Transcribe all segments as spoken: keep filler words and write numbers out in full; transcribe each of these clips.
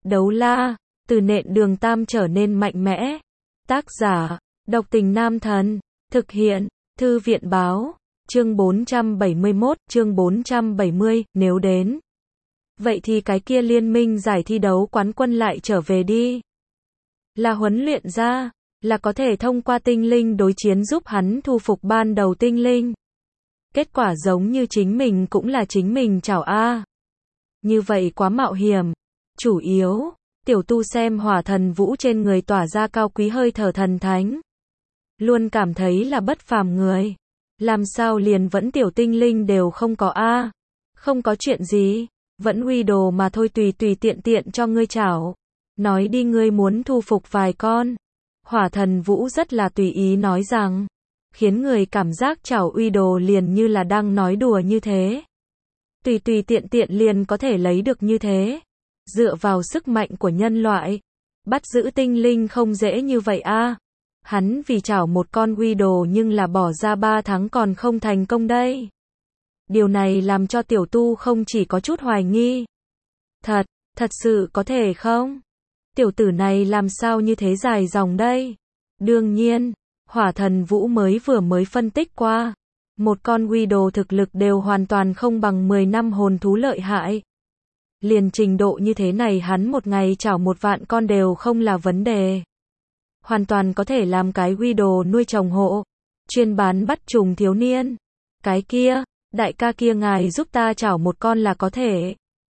Đấu la, từ nện đường tam trở nên mạnh mẽ. Tác giả, độc tình nam thần. Thực hiện, thư viện báo. Chương bốn trăm bảy mươi mốt, chương bốn trăm bảy mươi, nếu đến. Vậy thì cái kia liên minh giải thi đấu quán quân lại trở về đi. Là huấn luyện ra, là có thể thông qua tinh linh đối chiến giúp hắn thu phục ban đầu tinh linh. Kết quả giống như chính mình cũng là chính mình chảo a. Như vậy quá mạo hiểm. Chủ yếu, tiểu tu xem hỏa thần vũ trên người tỏa ra cao quý hơi thở thần thánh. Luôn cảm thấy là bất phàm người. Làm sao liền vẫn tiểu tinh linh đều không có a? Không có chuyện gì, vẫn uy đồ mà thôi, tùy tùy tiện tiện cho ngươi chảo. Nói đi, ngươi muốn thu phục vài con. Hỏa thần vũ rất là tùy ý nói rằng, khiến người cảm giác chảo uy đồ liền như là đang nói đùa như thế. Tùy tùy tiện tiện liền có thể lấy được như thế. Dựa vào sức mạnh của nhân loại, bắt giữ tinh linh không dễ như vậy a. Hắn vì chảo một con uy đồ nhưng là bỏ ra ba tháng còn không thành công đây. Điều này làm cho tiểu tu không chỉ có chút hoài nghi. Thật, thật sự có thể không? Tiểu tử này làm sao như thế dài dòng đây? Đương nhiên, hỏa thần vũ mới vừa mới phân tích qua. Một con uy đồ thực lực đều hoàn toàn không bằng mười năm hồn thú lợi hại. Liền trình độ như thế này hắn một ngày chảo một vạn con đều không là vấn đề. Hoàn toàn có thể làm cái uy đồ nuôi trồng hộ. Chuyên bán bắt trùng thiếu niên. Cái kia, đại ca kia ngài giúp ta chảo một con là có thể.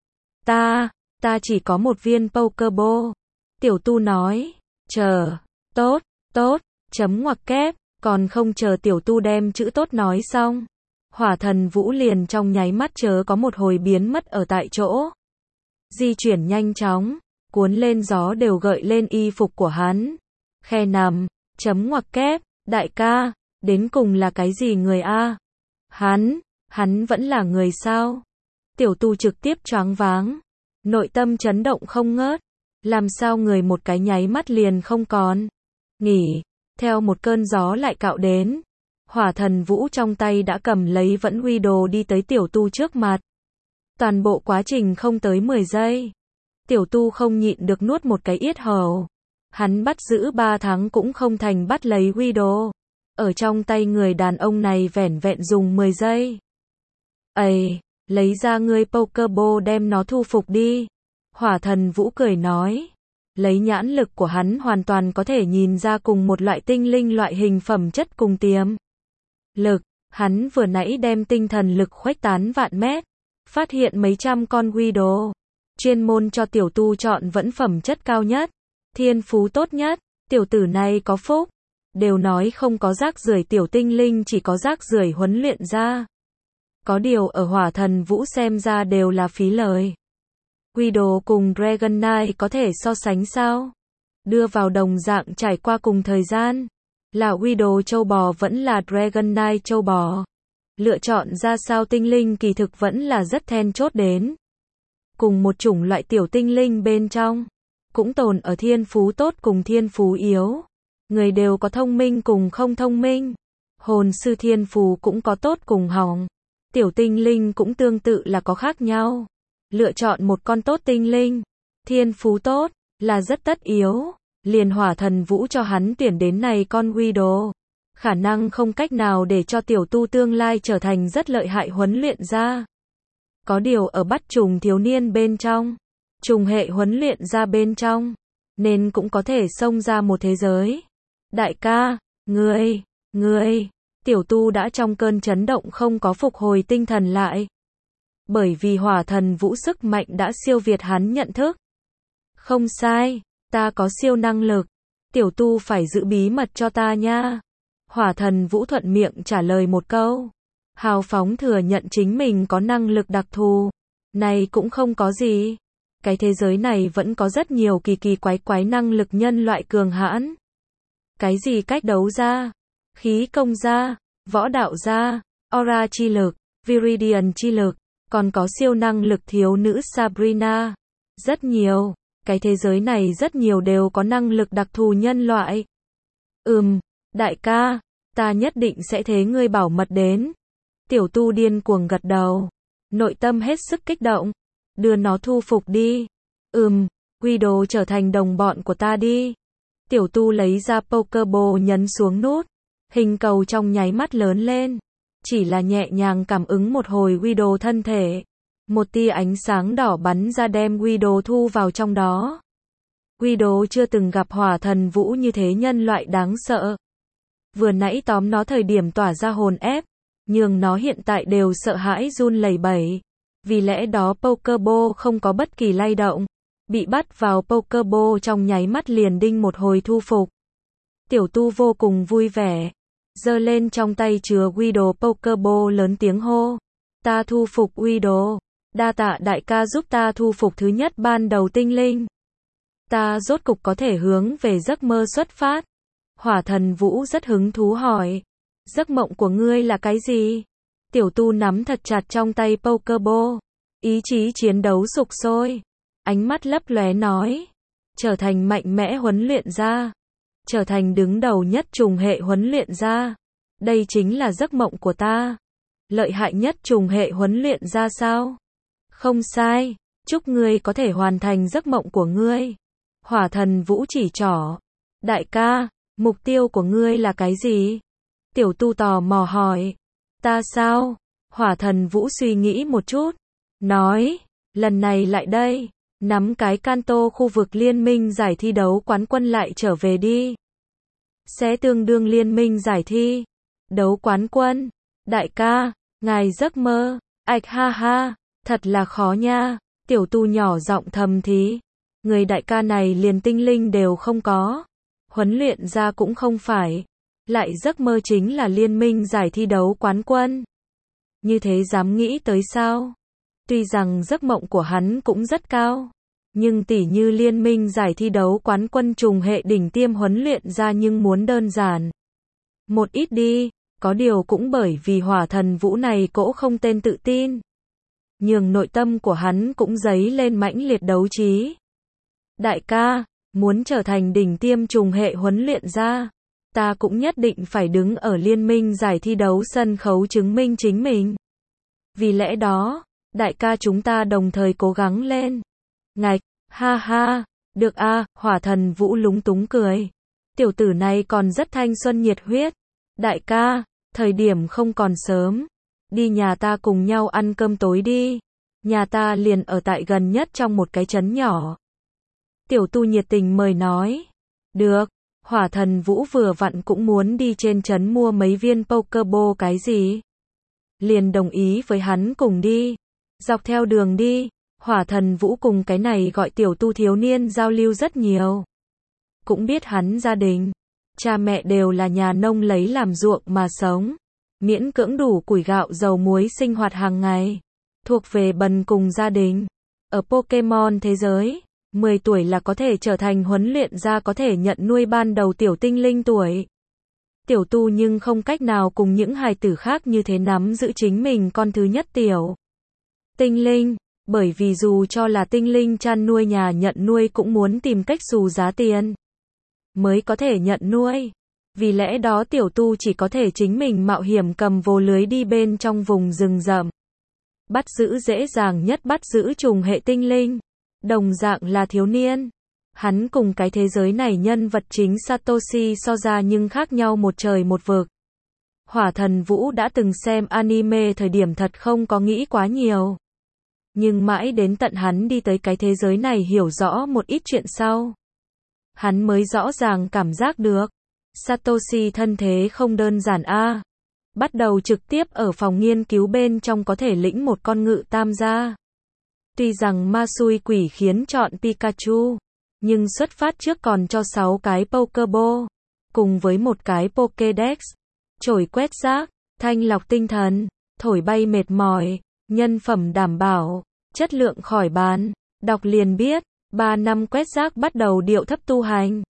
Ta, ta chỉ có một viên Pokeball. Tiểu tu nói, chờ, tốt, tốt, chấm ngoặc kép, còn không chờ tiểu tu đem chữ tốt nói xong. Hỏa thần vũ liền trong nháy mắt chớ có một hồi biến mất ở tại chỗ. Di chuyển nhanh chóng, cuốn lên gió đều gợi lên y phục của hắn. Khe nằm, chấm ngoặc kép, đại ca, đến cùng là cái gì người a? Hắn, hắn vẫn là người sao? Tiểu tu trực tiếp choáng váng, nội tâm chấn động không ngớt. Làm sao người một cái nháy mắt liền không còn? Nghỉ, theo một cơn gió lại cạo đến. Hỏa thần vũ trong tay đã cầm lấy vẫn uy đồ đi tới tiểu tu trước mặt. Toàn bộ quá trình không tới mười giây. Tiểu tu không nhịn được nuốt một cái yết hầu. Hắn bắt giữ ba tháng cũng không thành bắt lấy uy đồ. Ở trong tay người đàn ông này vẻn vẹn dùng mười giây. Ây, lấy ra ngươi Pokeball đem nó thu phục đi. Hỏa thần vũ cười nói. Lấy nhãn lực của hắn hoàn toàn có thể nhìn ra cùng một loại tinh linh loại hình phẩm chất cùng tiềm lực. Hắn vừa nãy đem tinh thần lực khuếch tán vạn mét. Phát hiện mấy trăm con uy đồ. Chuyên môn cho tiểu tu chọn vẫn phẩm chất cao nhất. Thiên phú tốt nhất. Tiểu tử này có phúc. Đều nói không có rác rưởi tiểu tinh linh chỉ có rác rưởi huấn luyện ra. Có điều ở hỏa thần vũ xem ra đều là phí lời. Uy đồ cùng Dragonite có thể so sánh sao? Đưa vào đồng dạng trải qua cùng thời gian. Là uy đồ châu bò vẫn là Dragonite châu bò. Lựa chọn ra sao tinh linh kỳ thực vẫn là rất then chốt đến. Cùng một chủng loại tiểu tinh linh bên trong. Cũng tồn ở thiên phú tốt cùng thiên phú yếu. Người đều có thông minh cùng không thông minh. Hồn sư thiên phú cũng có tốt cùng hỏng. Tiểu tinh linh cũng tương tự là có khác nhau. Lựa chọn một con tốt tinh linh. Thiên phú tốt, là rất tất yếu. Liền hỏa thần vũ cho hắn tuyển đến này con uy đồ. Khả năng không cách nào để cho tiểu tu tương lai trở thành rất lợi hại huấn luyện ra. Có điều ở bắt trùng thiếu niên bên trong. Trùng hệ huấn luyện ra bên trong. Nên cũng có thể xông ra một thế giới. Đại ca, ngươi, ngươi, tiểu tu đã trong cơn chấn động không có phục hồi tinh thần lại. Bởi vì hỏa thần vũ sức mạnh đã siêu việt hắn nhận thức. Không sai, ta có siêu năng lực. Tiểu tu phải giữ bí mật cho ta nha. Hỏa thần vũ thuận miệng trả lời một câu. Hào phóng thừa nhận chính mình có năng lực đặc thù. Này cũng không có gì. Cái thế giới này vẫn có rất nhiều kỳ kỳ quái quái năng lực nhân loại cường hãn. Cái gì cách đấu ra, khí công ra, võ đạo ra, aura chi lực, viridian chi lực, còn có siêu năng lực thiếu nữ Sabrina. Rất nhiều, cái thế giới này rất nhiều đều có năng lực đặc thù nhân loại. Ừm, đại ca, ta nhất định sẽ thế ngươi bảo mật đến. Tiểu tu điên cuồng gật đầu, nội tâm hết sức kích động. Đưa nó thu phục đi. Ừm, Guido trở thành đồng bọn của ta đi. Tiểu tu lấy ra Pokeball nhấn xuống nút. Hình cầu trong nháy mắt lớn lên. Chỉ là nhẹ nhàng cảm ứng một hồi Guido thân thể. Một tia ánh sáng đỏ bắn ra đem Guido thu vào trong đó. Guido chưa từng gặp hỏa thần vũ như thế nhân loại đáng sợ. Vừa nãy tóm nó thời điểm tỏa ra hồn ép, nhưng nó hiện tại đều sợ hãi run lẩy bẩy. Vì lẽ đó Pokeball không có bất kỳ lay động. Bị bắt vào Pokeball trong nháy mắt liền đinh một hồi thu phục. Tiểu tu vô cùng vui vẻ. Giơ lên trong tay chứa Guido Pokeball lớn tiếng hô. Ta thu phục Guido. Đa tạ đại ca giúp ta thu phục thứ nhất ban đầu tinh linh. Ta rốt cục có thể hướng về giấc mơ xuất phát. Hỏa thần vũ rất hứng thú hỏi. Giấc mộng của ngươi là cái gì? Tiểu tu nắm thật chặt trong tay Pokeball. Ý chí chiến đấu sục sôi. Ánh mắt lấp lóe nói. Trở thành mạnh mẽ huấn luyện gia. Trở thành đứng đầu nhất trùng hệ huấn luyện gia. Đây chính là giấc mộng của ta. Lợi hại nhất trùng hệ huấn luyện gia sao? Không sai. Chúc ngươi có thể hoàn thành giấc mộng của ngươi. Hỏa thần vũ chỉ trỏ. Đại ca, mục tiêu của ngươi là cái gì? Tiểu tu tò mò hỏi. Ta sao? Hỏa thần vũ suy nghĩ một chút. Nói, lần này lại đây. Nắm cái Kanto khu vực liên minh giải thi đấu quán quân lại trở về đi. Sẽ tương đương liên minh giải thi. Đấu quán quân. Đại ca, ngài giấc mơ. Ảch ha ha, thật là khó nha. Tiểu tu nhỏ giọng thầm thí. Người đại ca này liền tinh linh đều không có. Huấn luyện ra cũng không phải. Lại giấc mơ chính là liên minh giải thi đấu quán quân. Như thế dám nghĩ tới sao? Tuy rằng giấc mộng của hắn cũng rất cao. Nhưng tỉ như liên minh giải thi đấu quán quân trùng hệ đỉnh tiêm huấn luyện ra nhưng muốn đơn giản. Một ít đi, có điều cũng bởi vì hỏa thần vũ này cỗ không tên tự tin. Nhưng nội tâm của hắn cũng dấy lên mãnh liệt đấu trí. Đại ca, muốn trở thành đỉnh tiêm trùng hệ huấn luyện ra, ta cũng nhất định phải đứng ở liên minh giải thi đấu sân khấu chứng minh chính mình. Vì lẽ đó, đại ca chúng ta đồng thời cố gắng lên. Ngạch, ha ha, được a, hỏa thần vũ lúng túng cười. Tiểu tử này còn rất thanh xuân nhiệt huyết. Đại ca, thời điểm không còn sớm. Đi nhà ta cùng nhau ăn cơm tối đi. Nhà ta liền ở tại gần nhất trong một cái trấn nhỏ. Tiểu tu nhiệt tình mời nói. Được, hỏa thần vũ vừa vặn cũng muốn đi trên trấn mua mấy viên Pokeball cái gì. Liền đồng ý với hắn cùng đi. Dọc theo đường đi, hỏa thần vũ cùng cái này gọi tiểu tu thiếu niên giao lưu rất nhiều. Cũng biết hắn gia đình. Cha mẹ đều là nhà nông lấy làm ruộng mà sống. Miễn cưỡng đủ củi gạo dầu muối sinh hoạt hàng ngày. Thuộc về bần cùng gia đình. Ở Pokemon thế giới, mười tuổi là có thể trở thành huấn luyện ra có thể nhận nuôi ban đầu tiểu tinh linh tuổi. Tiểu tu nhưng không cách nào cùng những hài tử khác như thế nắm giữ chính mình con thứ nhất tiểu tinh linh, bởi vì dù cho là tinh linh chăn nuôi nhà nhận nuôi cũng muốn tìm cách xù giá tiền mới có thể nhận nuôi. Vì lẽ đó tiểu tu chỉ có thể chính mình mạo hiểm cầm vồ lưới đi bên trong vùng rừng rậm. Bắt giữ dễ dàng nhất bắt giữ trùng hệ tinh linh. Đồng dạng là thiếu niên. Hắn cùng cái thế giới này nhân vật chính Satoshi so ra nhưng khác nhau một trời một vực. Hỏa thần vũ đã từng xem anime thời điểm thật không có nghĩ quá nhiều. Nhưng mãi đến tận hắn đi tới cái thế giới này hiểu rõ một ít chuyện sau. Hắn mới rõ ràng cảm giác được. Satoshi thân thế không đơn giản a. Bắt đầu trực tiếp ở phòng nghiên cứu bên trong có thể lĩnh một con ngự tam gia. Tuy rằng ma xui quỷ khiến chọn Pikachu, nhưng xuất phát trước còn cho sáu cái Pokeball, cùng với một cái Pokédex, chổi quét rác, thanh lọc tinh thần, thổi bay mệt mỏi, nhân phẩm đảm bảo, chất lượng khỏi bàn, đọc liền biết, ba năm quét rác bắt đầu điệu thấp tu hành.